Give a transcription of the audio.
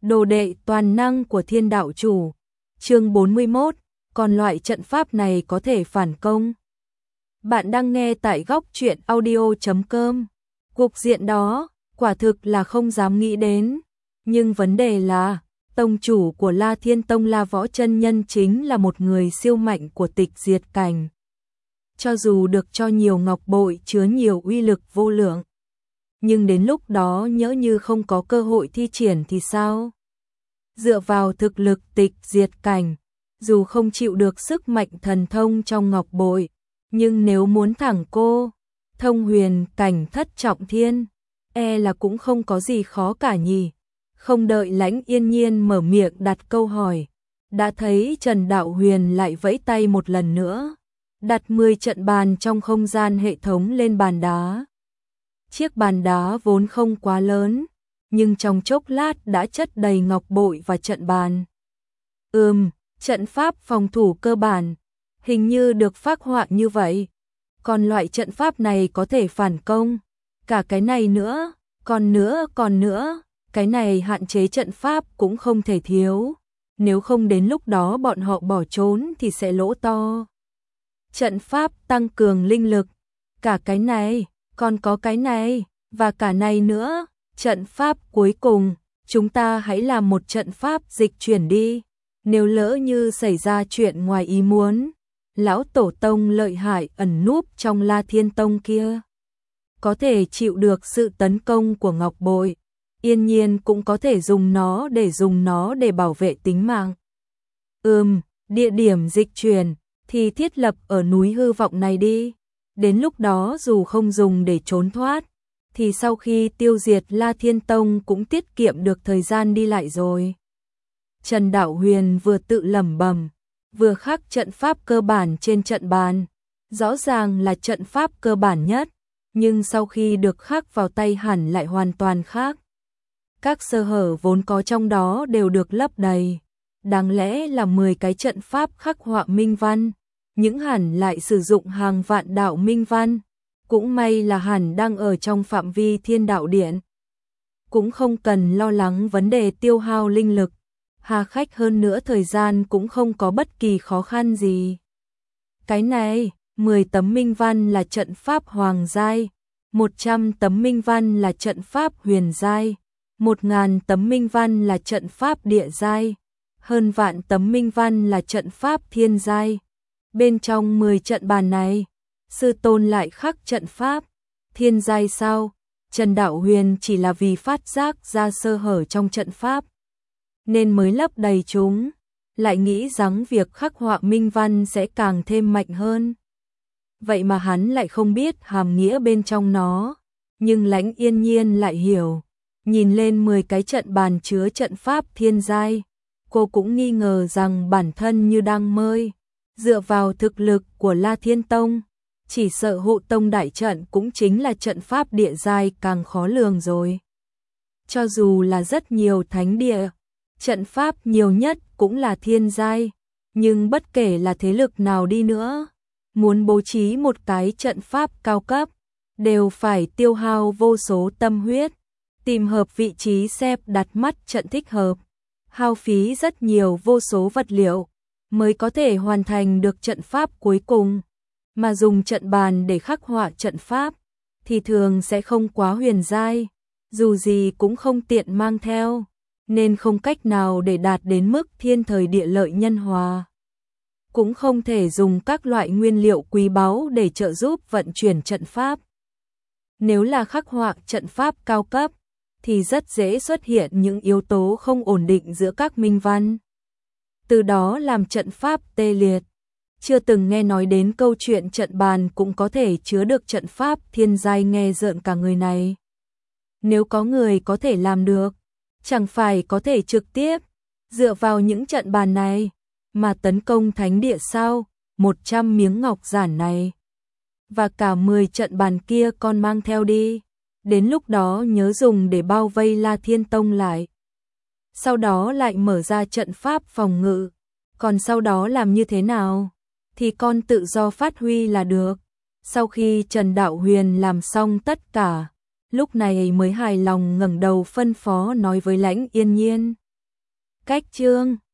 Đồ đệ toàn năng của Thiên Đạo Chủ. Chương 41, còn loại trận pháp này có thể phản công. Bạn đang nghe tại góc truyện audio.com. Cục diện đó, quả thực là không dám nghĩ đến. Nhưng vấn đề là, tông chủ của La Thiên Tông La Võ Chân Nhân chính là một người siêu mạnh của tịch diệt cảnh. Cho dù được cho nhiều ngọc bội chứa nhiều uy lực vô lượng, nhưng đến lúc đó nhỡ như không có cơ hội thi triển thì sao? Dựa vào thực lực tịch diệt cảnh, dù không chịu được sức mạnh thần thông trong ngọc bội, nhưng nếu muốn thẳng cô, thông huyền cảnh thất trọng thiên, là cũng không có gì khó cả nhỉ. Không đợi Lãnh Yên Nhiên mở miệng đặt câu hỏi, đã thấy Trần Đạo Huyền lại vẫy tay một lần nữa, đặt 10 trận bàn trong không gian hệ thống lên bàn đá. Chiếc bàn đá vốn không quá lớn, nhưng trong chốc lát đã chất đầy ngọc bội và trận bàn. Trận pháp phòng thủ cơ bản, hình như được phác họa như vậy. Còn loại trận pháp này có thể phản công. Cả cái này nữa, còn nữa, cái này hạn chế trận pháp cũng không thể thiếu. Nếu không đến lúc đó bọn họ bỏ trốn thì sẽ lỗ to. Trận pháp tăng cường linh lực, cả cái này, còn có cái này, và cả này nữa. Trận pháp cuối cùng, chúng ta hãy làm một trận pháp dịch chuyển đi. Nếu lỡ như xảy ra chuyện ngoài ý muốn, lão tổ tông lợi hại ẩn núp trong La Thiên Tông kia có thể chịu được sự tấn công của ngọc bội, Yên Nhiên cũng có thể dùng nó để bảo vệ tính mạng. Địa điểm dịch chuyển thì thiết lập ở núi hư vọng này đi. Đến lúc đó dù không dùng để trốn thoát, thì sau khi tiêu diệt La Thiên Tông cũng tiết kiệm được thời gian đi lại rồi. Trần Đạo Huyền vừa tự lẩm bẩm, vừa khắc trận pháp cơ bản trên trận bàn. Rõ ràng là trận pháp cơ bản nhất, nhưng sau khi được khắc vào tay hẳn lại hoàn toàn khác. Các sơ hở vốn có trong đó đều được lấp đầy. Đáng lẽ là 10 cái trận pháp khắc họa minh văn, những hẳn lại sử dụng hàng vạn đạo minh văn. Cũng may là hẳn đang ở trong phạm vi Thiên Đạo Điện, cũng không cần lo lắng vấn đề tiêu hao linh lực. Hà khách hơn nữa thời gian cũng không có bất kỳ khó khăn gì. Cái này, 10 tấm minh văn là trận pháp hoàng giai, 100 tấm minh văn là trận pháp huyền giai, 1000 tấm minh văn là trận pháp địa giai, hơn vạn tấm minh văn là trận pháp thiên giai. Bên trong 10 trận bàn này, sư tôn lại khắc trận pháp thiên giai sao? Trần Đạo Huyền chỉ là vì phát giác ra sơ hở trong trận pháp nên mới lấp đầy chúng, lại nghĩ rằng việc khắc họa minh văn sẽ càng thêm mạnh hơn. Vậy mà hắn lại không biết hàm nghĩa bên trong nó, nhưng Lãnh Yên Nhiên lại hiểu. Nhìn lên 10 cái trận bàn chứa trận pháp thiên giai, cô cũng nghi ngờ rằng bản thân như đang mơ. Dựa vào thực lực của La Thiên Tông, chỉ sợ hộ tông đại trận cũng chính là trận pháp địa giai càng khó lường rồi. Cho dù là rất nhiều thánh địa, trận pháp nhiều nhất cũng là thiên giai, nhưng bất kể là thế lực nào đi nữa, muốn bố trí một cái trận pháp cao cấp, đều phải tiêu hao vô số tâm huyết, tìm hợp vị trí xếp đặt mắt trận thích hợp, hao phí rất nhiều vô số vật liệu, mới có thể hoàn thành được trận pháp cuối cùng. Mà dùng trận bàn để khắc họa trận pháp, thì thường sẽ không quá huyền giai, dù gì cũng không tiện mang theo, nên không cách nào để đạt đến mức thiên thời địa lợi nhân hòa. Cũng không thể dùng các loại nguyên liệu quý báu để trợ giúp vận chuyển trận pháp. Nếu là khắc họa trận pháp cao cấp, thì rất dễ xuất hiện những yếu tố không ổn định giữa các minh văn, từ đó làm trận pháp tê liệt. Chưa từng nghe nói đến câu chuyện trận bàn cũng có thể chứa được trận pháp thiên giai, nghe rợn cả người này. Nếu có người có thể làm được, chẳng phải có thể trực tiếp dựa vào những trận bàn này mà tấn công thánh địa sao? 100 miếng ngọc giản này và cả 10 trận bàn kia con mang theo đi, đến lúc đó nhớ dùng để bao vây La Thiên Tông lại. Sau đó lại mở ra trận pháp phòng ngự, còn sau đó làm như thế nào thì con tự do phát huy là được. Sau khi Trần Đạo Huyền làm xong tất cả, lúc này mới hài lòng ngẩng đầu phân phó nói với Lãnh Yên Nhiên. Cách chương